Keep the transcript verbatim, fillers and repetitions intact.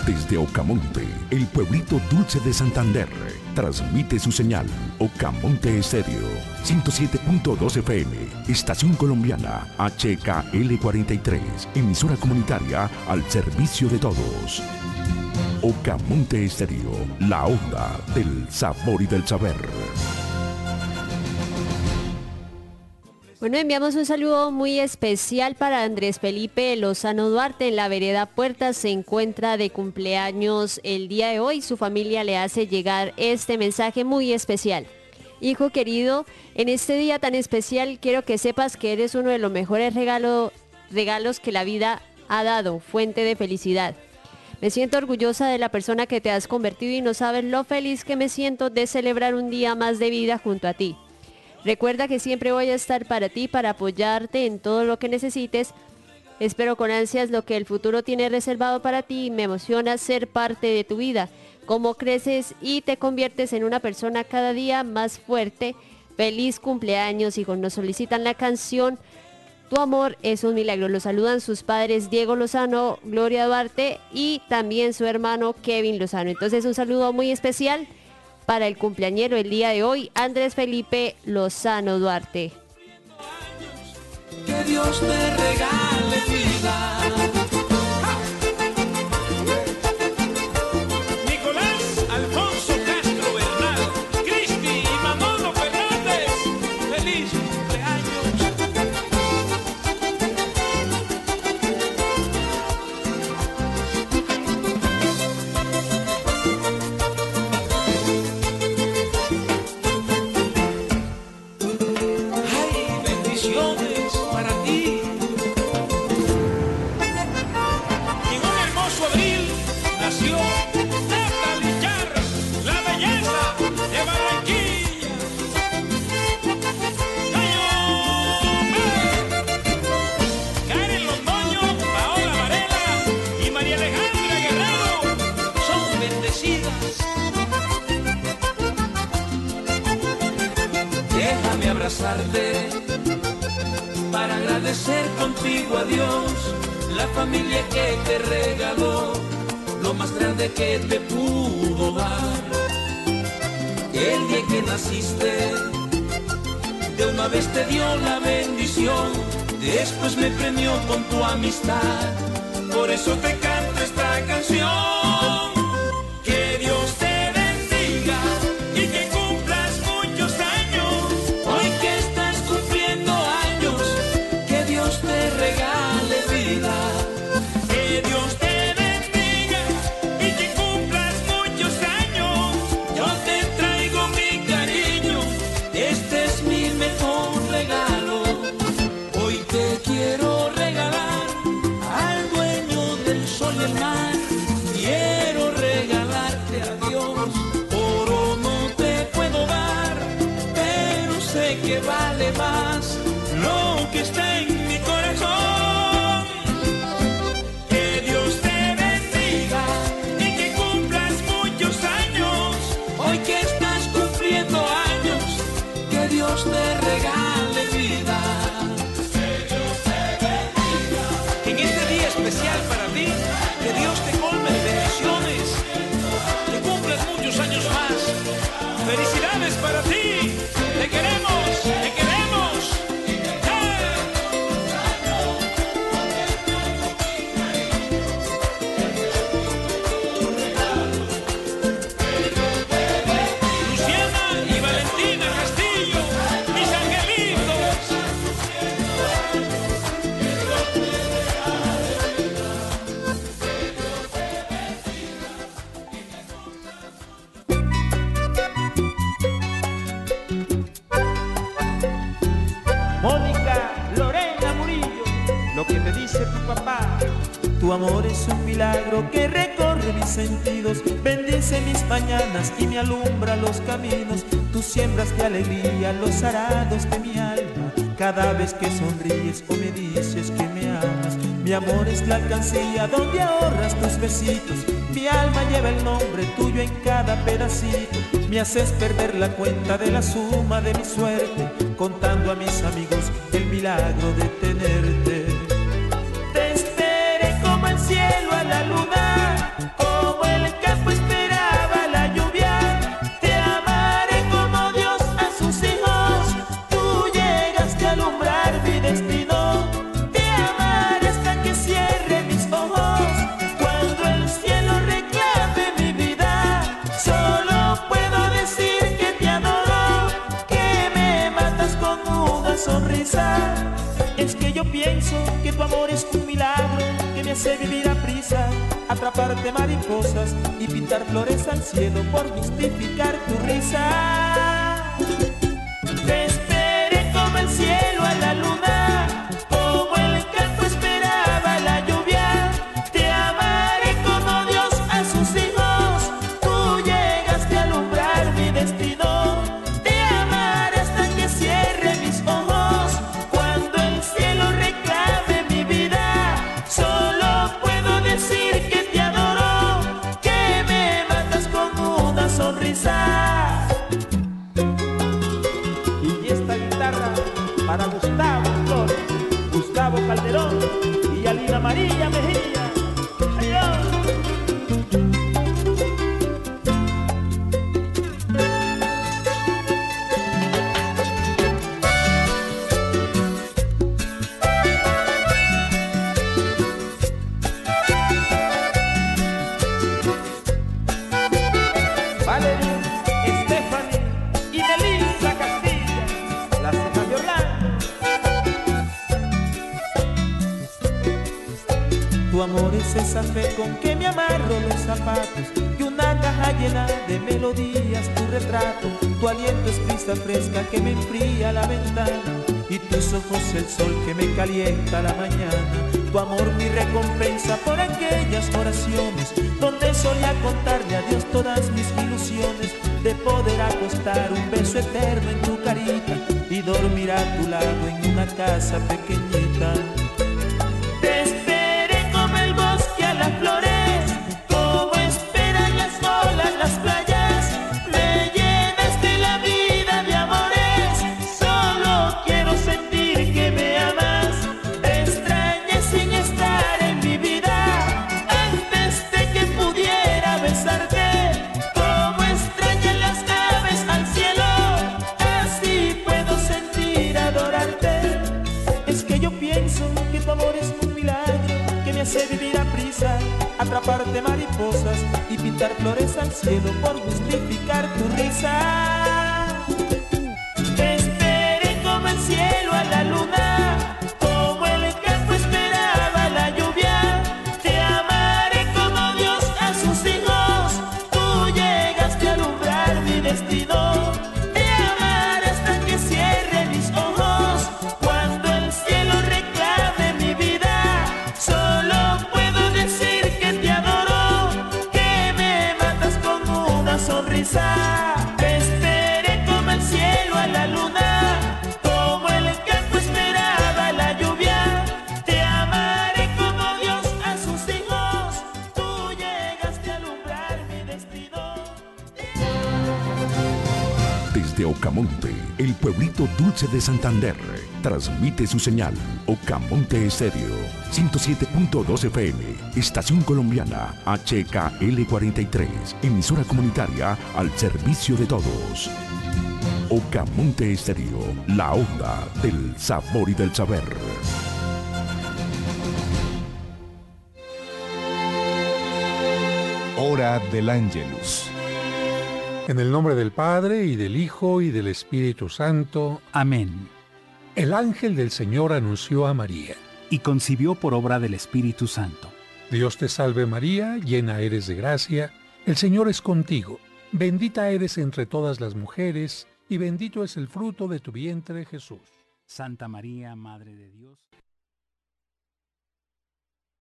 Desde Ocamonte, el pueblito dulce de Santander, transmite su señal Ocamonte Estéreo, ciento siete punto dos F M, Estación Colombiana H K L cuarenta y tres, emisora comunitaria al servicio de todos. Ocamonte Estéreo, la onda del sabor y del saber. Bueno, enviamos un saludo muy especial para Andrés Felipe Lozano Duarte. En la vereda Puertas se encuentra de cumpleaños el día de hoy. Su familia le hace llegar este mensaje muy especial. Hijo querido, en este día tan especial quiero que sepas que eres uno de los mejores regalo, regalos que la vida ha dado, fuente de felicidad. Me siento orgullosa de la persona que te has convertido y no sabes lo feliz que me siento de celebrar un día más de vida junto a ti. Recuerda que siempre voy a estar para ti, para apoyarte en todo lo que necesites. Espero con ansias lo que el futuro tiene reservado para ti y me emociona ser parte de tu vida. Cómo creces y te conviertes en una persona cada día más fuerte. Feliz cumpleaños, hijos. Nos solicitan la canción Tu amor es un milagro. Los saludan sus padres Diego Lozano, Gloria Duarte y también su hermano Kevin Lozano. Entonces un saludo muy especial para el cumpleañero el día de hoy, Andrés Felipe Lozano Duarte. Que Dios te regale vida. Nicolás Alfonso Castro Bernal, Cristi y Manolo Fernández, feliz abrazarte para agradecer contigo a Dios la familia que te regaló, lo más grande que te pudo dar. El día que naciste, de una vez te dio la bendición, después me premió con tu amistad, por eso te canto esta canción. Que Dios te bendiga y que cumplas muchos años. Hoy que estás cumpliendo años, que Dios te regale vida. Que Dios te bendiga y que cumplas muchos años. Yo te traigo mi cariño, este es mi mejor regalo. Hoy te quiero regalar al dueño del sol y el mar. Quiero regalarte a Dios, oro no te puedo dar, pero sé que vale más lo que está en mi corazón. Que Dios te bendiga y que cumplas muchos años. Hoy que estás cumpliendo años, que Dios te regale vida. Que Dios te bendiga. En este día especial para ti, que Dios te colme de bendiciones, que cumplas muchos años más. Felicidades para ti, te queremos, te queremos. ¡Hey! Luciana y Valentina Castillo, mis angelitos. Mónica Lorena Murillo, lo que te dice tu papá. Tu amor es un milagro que recorre mis sentidos, bendice mis mañanas y me alumbra los caminos. Tú siembras de alegría los arados de mi alma, cada vez que sonríes o me dices que me amas. Mi amor es la alcancía donde ahorras tus besitos, mi alma lleva el nombre tuyo en cada pedacito. Me haces perder la cuenta de la suma de mi suerte, contando a mis amigos el milagro de tenerte. Te esperé como el cielo a la luna, pienso que tu amor es un milagro que me hace vivir a prisa, atraparte mariposas y pintar flores al cielo por justificar tu risa. Te esperé como el cielo a la luna, como el campo esperaba la lluvia. Te amaré como Dios a sus hijos, tú llegaste a alumbrar mi destino. Te amaré hasta que cierre mis ojos, cuando el cielo reclame mi vida. Solo puedo decir que te adoro, que me matas con una sonrisa. Y esta guitarra para Gustavo Flores, Gustavo Calderón y Alina María Mejía. ¡Adiós! Valerie, Stephanie y Melissa Castilla, las hijas de Orlando. Tu amor es esa fe con que me amarro los zapatos, y una caja llena de melodías, tu retrato. Tu aliento es brisa fresca que me enfría la ventana, y tus ojos el sol que me calienta la mañana. Tu amor mi recompensa por aquellas oraciones donde solía contarle a Dios todas mis ilusiones, de poder acostar un beso eterno en tu carita y dormir a tu lado en una casa pequeñita. Te esperé como el bosque a las flores, como esperan las olas las playas. Me llenaste la vida de amores, solo quiero sentir que me amas. Te extrañé sin estar en mi vida, antes de que pudiera besarte. Como extrañan las aves al cielo, así puedo sentir adorarte. Es que yo pienso que tu amor es un milagro que me hace vivir a prisa, atraparte mariposas y pintar flores al cielo por justificar tu risa. Te esperé como el cielo a la luna, como el campo esperaba la lluvia. Te amaré como Dios a sus hijos, tú llegaste a alumbrar mi destino. Te amaré hasta que cierre mis ojos, cuando el cielo reclame mi vida. Solo puedo decir que te adoro, que me matas con una sonrisa. Te esperé como el cielo a la luna, como el campo esperaba la lluvia. Te amaré como Dios a sus hijos, tú llegaste a alumbrar mi destino. Desde Ocamonte, el pueblito dulce de Santander, transmite su señal Ocamonte Estéreo, ciento siete punto dos F M, Estación Colombiana H K L cuarenta y tres, emisora comunitaria al servicio de todos. Ocamonte Estéreo, la onda del sabor y del saber. Hora del Ángelus. En el nombre del Padre, y del Hijo, y del Espíritu Santo. Amén. El ángel del Señor anunció a María. Y concibió por obra del Espíritu Santo. Dios te salve María, llena eres de gracia, el Señor es contigo. Bendita eres entre todas las mujeres, y bendito es el fruto de tu vientre, Jesús. Santa María, Madre de Dios.